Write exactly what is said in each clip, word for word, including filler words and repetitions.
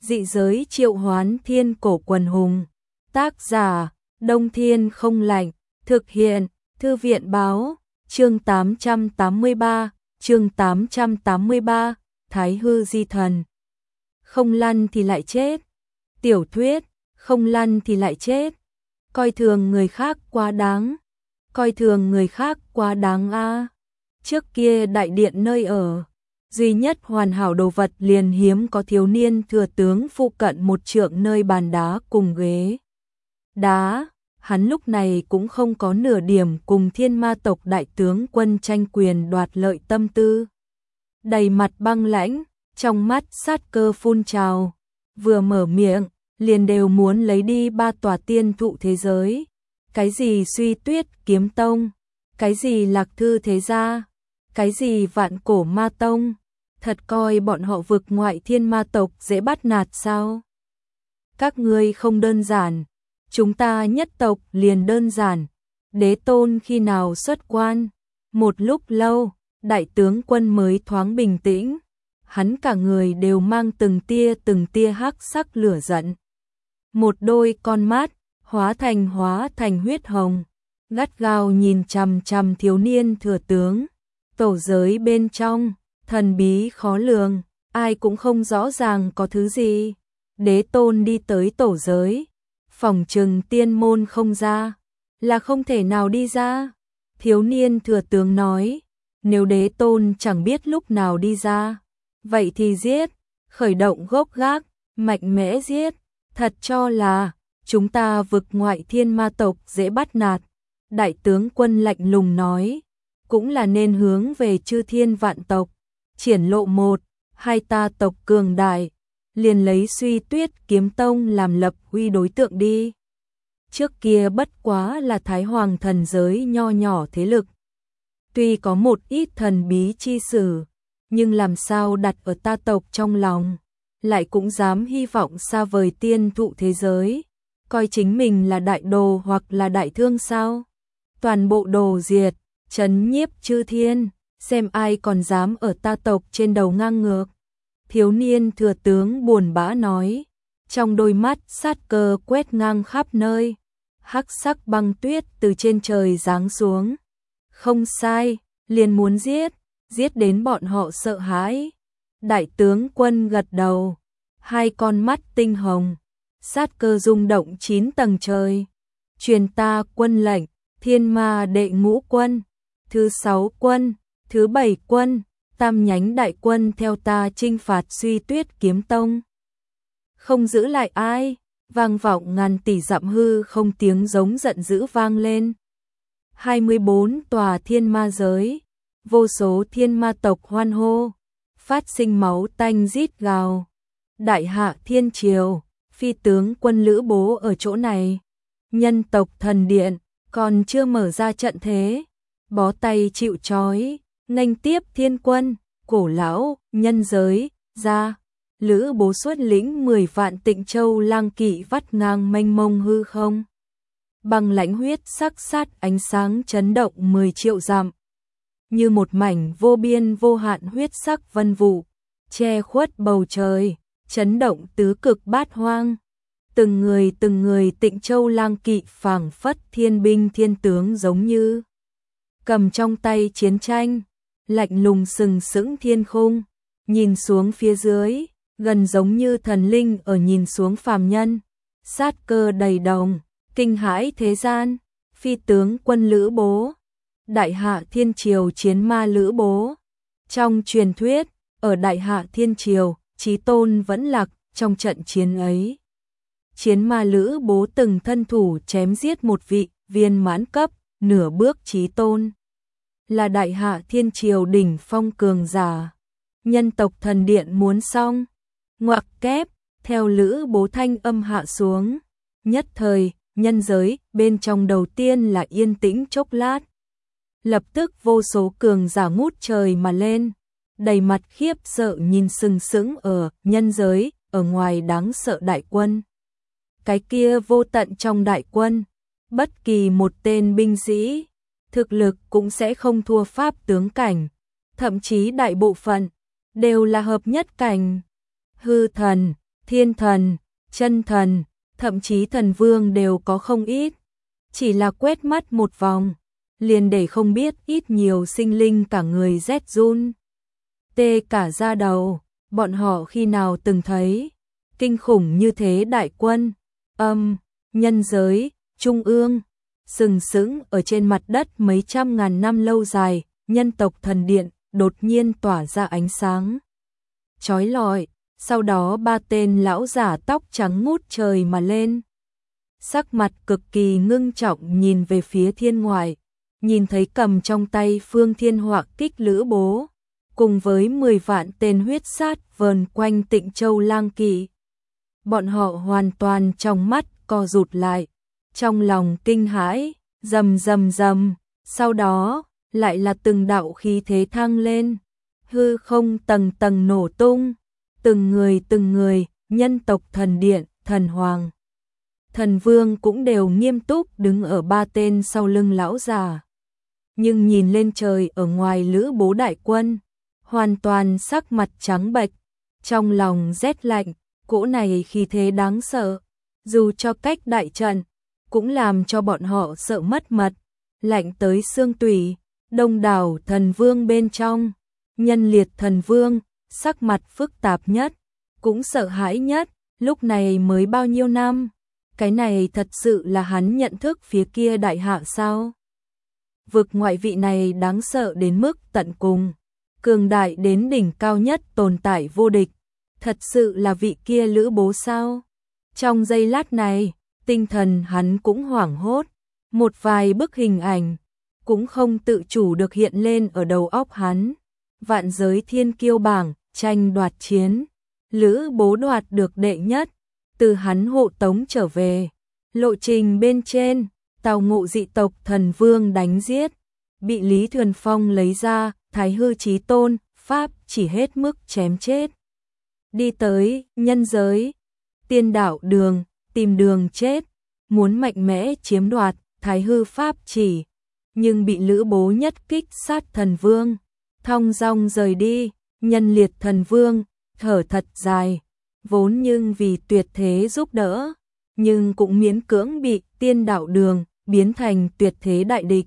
Dị giới triệu hoán thiên cổ quần hùng. Tác giả, Đông Thiên không lạnh. Thực hiện, Thư viện báo. Chương tám trăm tám mươi ba, chương tám trăm tám mươi ba, Thái hư di thần. Không lăn thì lại chết. Tiểu thuyết, không lăn thì lại chết. Coi thường người khác quá đáng. Coi thường người khác quá đáng a. À. Trước kia đại điện nơi ở, duy nhất hoàn hảo đồ vật liền hiếm có thiếu niên thừa tướng phụ cận một trượng nơi bàn đá cùng ghế đá. Hắn lúc này cũng không có nửa điểm cùng thiên ma tộc đại tướng quân tranh quyền đoạt lợi tâm tư. Đầy mặt băng lãnh, trong mắt sát cơ phun trào, vừa mở miệng, liền đều muốn lấy đi ba tòa tiên thụ thế giới. Cái gì Suy Tuyết Kiếm Tông, cái gì Lạc Thư Thế Gia, cái gì Vạn Cổ Ma Tông, thật coi bọn họ vực ngoại thiên ma tộc dễ bắt nạt sao? Các ngươi không đơn giản, chúng ta nhất tộc liền đơn giản. Đế tôn khi nào xuất quan? Một lúc lâu, đại tướng quân mới thoáng bình tĩnh, hắn cả người đều mang từng tia từng tia hắc sắc lửa giận. Một đôi con mắt hóa thành hóa thành huyết hồng, gắt gao nhìn chằm chằm thiếu niên thừa tướng. Tổ giới bên trong, thần bí khó lường, ai cũng không rõ ràng có thứ gì. Đế tôn đi tới tổ giới, phỏng chừng tiên môn không ra, là không thể nào đi ra. Thiếu niên thừa tướng nói, nếu đế tôn chẳng biết lúc nào đi ra, vậy thì giết, khởi động gốc gác, mạnh mẽ giết, thật cho là chúng ta vực ngoại thiên ma tộc dễ bắt nạt. Đại tướng quân lạnh lùng nói, cũng là nên hướng về chư thiên vạn tộc, triển lộ một, hai ta tộc cường đại, liền lấy Suy Tuyết Kiếm Tông làm lập uy đối tượng đi. Trước kia bất quá là Thái Hoàng thần giới nho nhỏ thế lực. Tuy có một ít thần bí chi sử, nhưng làm sao đặt ở ta tộc trong lòng, lại cũng dám hy vọng xa vời tiên thụ thế giới, coi chính mình là đại đồ hoặc là đại thương sao? Toàn bộ đồ diệt, trấn nhiếp chư thiên, xem ai còn dám ở ta tộc trên đầu ngang ngược. Thiếu niên thừa tướng buồn bã nói, trong đôi mắt sát cơ quét ngang khắp nơi, hắc sắc băng tuyết từ trên trời giáng xuống. Không sai, liền muốn giết, giết đến bọn họ sợ hãi. Đại tướng quân gật đầu, hai con mắt tinh hồng, sát cơ rung động chín tầng trời. Truyền ta quân lệnh, thiên ma đệ ngũ quân, thứ sáu quân, thứ bảy quân, tam nhánh đại quân theo ta chinh phạt Suy Tuyết Kiếm Tông. Không giữ lại ai, vang vọng ngàn tỷ dặm hư không, tiếng giống giận dữ vang lên. hai mươi bốn tòa thiên ma giới, vô số thiên ma tộc hoan hô, phát sinh máu tanh rít gào. Đại hạ thiên triều, phi tướng quân Lữ Bố ở chỗ này. Nhân tộc thần điện còn chưa mở ra trận thế, bó tay chịu trói, nghênh tiếp thiên quân, cổ lão, nhân giới, ra. Lữ Bố xuất lĩnh mười vạn Tịnh Châu lang kỵ vắt ngang mênh mông hư không. Bằng lãnh huyết sắc sát ánh sáng chấn động mười triệu dặm. Như một mảnh vô biên vô hạn huyết sắc vân vụ, che khuất bầu trời, chấn động tứ cực bát hoang. Từng người từng người Tịnh Châu lang kỵ phảng phất thiên binh thiên tướng giống như cầm trong tay chiến tranh, lạnh lùng sừng sững thiên khung, nhìn xuống phía dưới, gần giống như thần linh ở nhìn xuống phàm nhân, sát cơ đầy đồng, kinh hãi thế gian. Phi tướng quân Lữ Bố, đại hạ thiên triều chiến ma Lữ Bố. Trong truyền thuyết, ở đại hạ thiên triều, Chí Tôn vẫn lạc trong trận chiến ấy. Chiến ma Lữ Bố từng thân thủ chém giết một vị viên mãn cấp, nửa bước Chí Tôn, là đại hạ thiên triều đỉnh phong cường giả. Nhân tộc thần điện muốn xong, ngoặc kép, theo Lữ Bố thanh âm hạ xuống, nhất thời, nhân giới bên trong đầu tiên là yên tĩnh chốc lát. Lập tức vô số cường giả ngút trời mà lên, đầy mặt khiếp sợ nhìn sừng sững ở nhân giới, ở ngoài đáng sợ đại quân. Cái kia vô tận trong đại quân, bất kỳ một tên binh sĩ, thực lực cũng sẽ không thua pháp tướng cảnh, thậm chí đại bộ phận đều là hợp nhất cảnh. Hư thần, thiên thần, chân thần, thậm chí thần vương đều có không ít. Chỉ là quét mắt một vòng, liền để không biết ít nhiều sinh linh cả người rét run. Tê cả da đầu, bọn họ khi nào từng thấy kinh khủng như thế đại quân, âm, nhân giới, trung ương, sừng sững ở trên mặt đất mấy trăm ngàn năm lâu dài, nhân tộc thần điện đột nhiên tỏa ra ánh sáng chói lọi, sau đó ba tên lão giả tóc trắng ngút trời mà lên. Sắc mặt cực kỳ ngưng trọng nhìn về phía thiên ngoại, nhìn thấy cầm trong tay Phương Thiên Họa Kích Lữ Bố, cùng với mười vạn tên huyết sát vờn quanh Tịnh Châu lang kỵ. Bọn họ hoàn toàn trong mắt co rụt lại, trong lòng kinh hãi, rầm rầm rầm, sau đó lại là từng đạo khí thế thăng lên, hư không tầng tầng nổ tung, từng người từng người, nhân tộc thần điện, thần hoàng, thần vương cũng đều nghiêm túc đứng ở ba tên sau lưng lão già. Nhưng nhìn lên trời ở ngoài Lữ Bố đại quân, hoàn toàn sắc mặt trắng bệch, trong lòng rét lạnh, cỗ này khí thế đáng sợ, dù cho cách đại trận, cũng làm cho bọn họ sợ mất mật, lạnh tới xương tủy. Đông đảo thần vương bên trong, nhân liệt thần vương, sắc mặt phức tạp nhất, cũng sợ hãi nhất, lúc này mới bao nhiêu năm, cái này thật sự là hắn nhận thức phía kia đại hạ sao? Vực ngoại vị này đáng sợ đến mức tận cùng, cường đại đến đỉnh cao nhất tồn tại vô địch, thật sự là vị kia Lữ Bố sao? Trong giây lát này, tinh thần hắn cũng hoảng hốt, một vài bức hình ảnh cũng không tự chủ được hiện lên ở đầu óc hắn. Vạn giới thiên kiêu bảng, tranh đoạt chiến, Lữ Bố đoạt được đệ nhất, từ hắn hộ tống trở về, lộ trình bên trên, tào ngộ dị tộc thần vương đánh giết, bị Lý Thuần Phong lấy ra, Thái Hư Chí Tôn, pháp chỉ hết mức chém chết. Đi tới nhân giới, tiên đạo đường, tìm đường chết, muốn mạnh mẽ chiếm đoạt Thái Hư pháp chỉ, nhưng bị Lữ Bố nhất kích sát thần vương, thong dong rời đi. Nhân liệt thần vương thở thật dài, vốn nhưng vì tuyệt thế giúp đỡ, nhưng cũng miễn cưỡng bị tiên đạo đường biến thành tuyệt thế đại địch.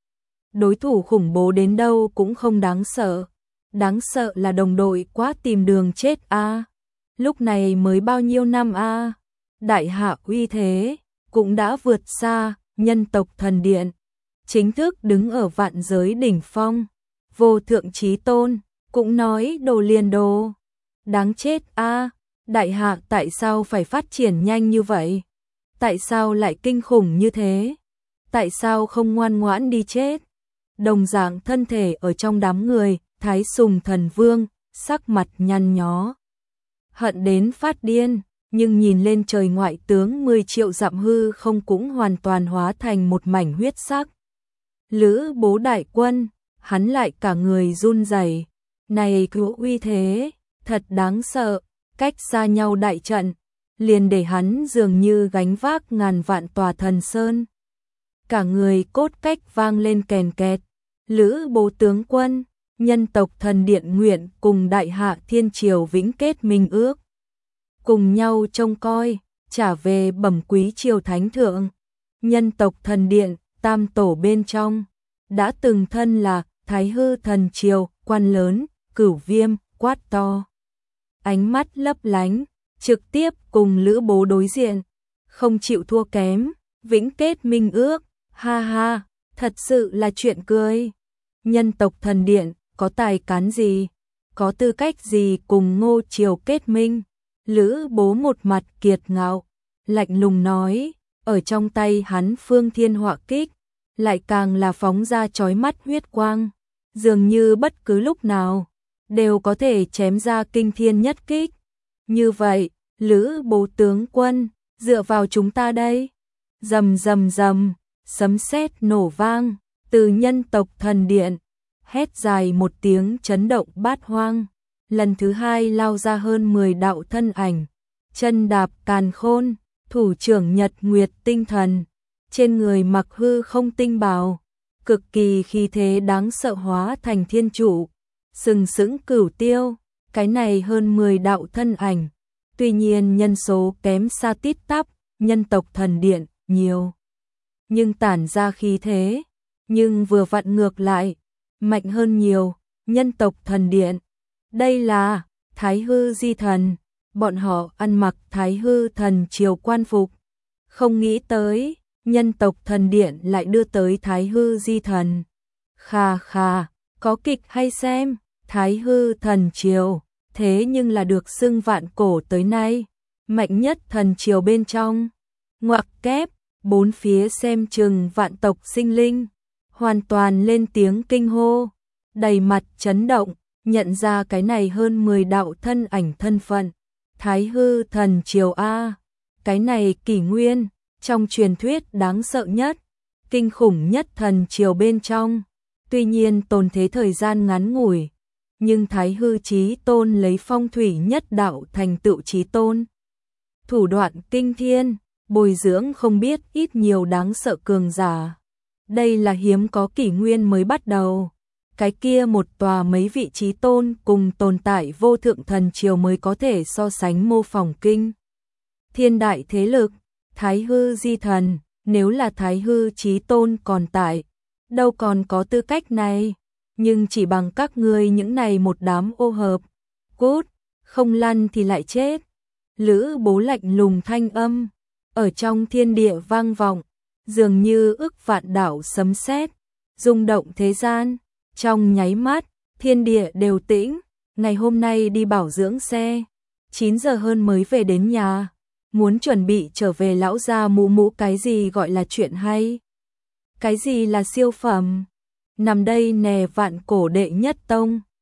Đối thủ khủng bố đến đâu cũng không đáng sợ, đáng sợ là đồng đội quá tìm đường chết a. À. Lúc này mới bao nhiêu năm a, à. Đại hạ uy thế cũng đã vượt xa nhân tộc thần điện, chính thức đứng ở vạn giới đỉnh phong. Vô thượng chí tôn cũng nói đồ liền đồ, đáng chết a, à. Đại hạ tại sao phải phát triển nhanh như vậy? Tại sao lại kinh khủng như thế? Tại sao không ngoan ngoãn đi chết? Đồng dạng thân thể ở trong đám người, Thái Sùng thần vương, sắc mặt nhăn nhó, hận đến phát điên, nhưng nhìn lên trời ngoại tướng mười triệu dặm hư không cũng hoàn toàn hóa thành một mảnh huyết sắc. Lữ Bố đại quân, hắn lại cả người run rẩy, này cứu uy thế, thật đáng sợ, cách xa nhau đại trận, liền để hắn dường như gánh vác ngàn vạn tòa thần sơn. Cả người cốt cách vang lên kèn kẹt, Lữ Bố tướng quân, nhân tộc thần điện nguyện cùng đại hạ thiên triều vĩnh kết minh ước, cùng nhau trông coi, trả về bẩm quý triều thánh thượng. Nhân tộc thần điện, tam tổ bên trong, đã từng thân là Thái Hư thần triều, quan lớn, Cửu Viêm, quát to. Ánh mắt lấp lánh, trực tiếp cùng Lữ Bố đối diện, không chịu thua kém, vĩnh kết minh ước, ha ha, thật sự là chuyện cười. Nhân tộc thần điện, có tài cán gì, có tư cách gì cùng Ngô triều kết minh? Lữ Bố một mặt kiệt ngạo, lạnh lùng nói, ở trong tay hắn Phương Thiên Họa Kích, lại càng là phóng ra chói mắt huyết quang, dường như bất cứ lúc nào đều có thể chém ra kinh thiên nhất kích. Như vậy, Lữ Bố tướng quân, dựa vào chúng ta đây. Rầm rầm rầm, sấm sét nổ vang, từ nhân tộc thần điện, hét dài một tiếng chấn động bát hoang. Lần thứ hai lao ra hơn mười đạo thân ảnh, chân đạp càn khôn, thủ trưởng nhật nguyệt tinh thần, trên người mặc hư không tinh bào, cực kỳ khí thế đáng sợ hóa thành thiên chủ, sừng sững cửu tiêu. Cái này hơn mười đạo thân ảnh, Tuy nhiên nhân số kém xa tít tắp, nhân tộc thần điện nhiều, nhưng tản ra khí thế, nhưng vừa vặn ngược lại, mạnh hơn nhiều, nhân tộc thần điện. Đây là Thái Hư Di Thần, bọn họ ăn mặc Thái Hư Thần triều quan phục, không nghĩ tới, nhân tộc thần điện lại đưa tới Thái Hư Di Thần. Khà khà, có kịch hay xem, Thái Hư Thần triều, thế nhưng là được xưng vạn cổ tới nay, mạnh nhất thần triều bên trong. Ngoặc kép, bốn phía xem chừng vạn tộc sinh linh, hoàn toàn lên tiếng kinh hô, đầy mặt chấn động, nhận ra cái này hơn mười đạo thân ảnh thân phận. Thái Hư Thần triều A, cái này kỷ nguyên, trong truyền thuyết đáng sợ nhất, kinh khủng nhất thần triều bên trong. Tuy nhiên tồn thế thời gian ngắn ngủi, nhưng Thái Hư Chí Tôn lấy phong thủy nhất đạo thành tựu chí tôn. Thủ đoạn kinh thiên, bồi dưỡng không biết ít nhiều đáng sợ cường giả. Đây là hiếm có kỷ nguyên mới bắt đầu. Cái kia một tòa mấy vị chí tôn cùng tồn tại vô thượng thần triều mới có thể so sánh mô phỏng kinh thiên đại thế lực. Thái Hư Di Thần, nếu là Thái Hư Chí Tôn còn tại, đâu còn có tư cách này, nhưng chỉ bằng các ngươi những này một đám ô hợp, cút, không lăn thì lại chết. Lữ Bố lạnh lùng thanh âm, ở trong thiên địa vang vọng, dường như ức vạn đạo sấm sét, rung động thế gian. Trong nháy mắt, thiên địa đều tĩnh, ngày hôm nay đi bảo dưỡng xe, chín giờ hơn mới về đến nhà, muốn chuẩn bị trở về lão gia mụ mụ cái gì gọi là chuyện hay, cái gì là siêu phẩm, nằm đây nè vạn cổ đệ nhất tông,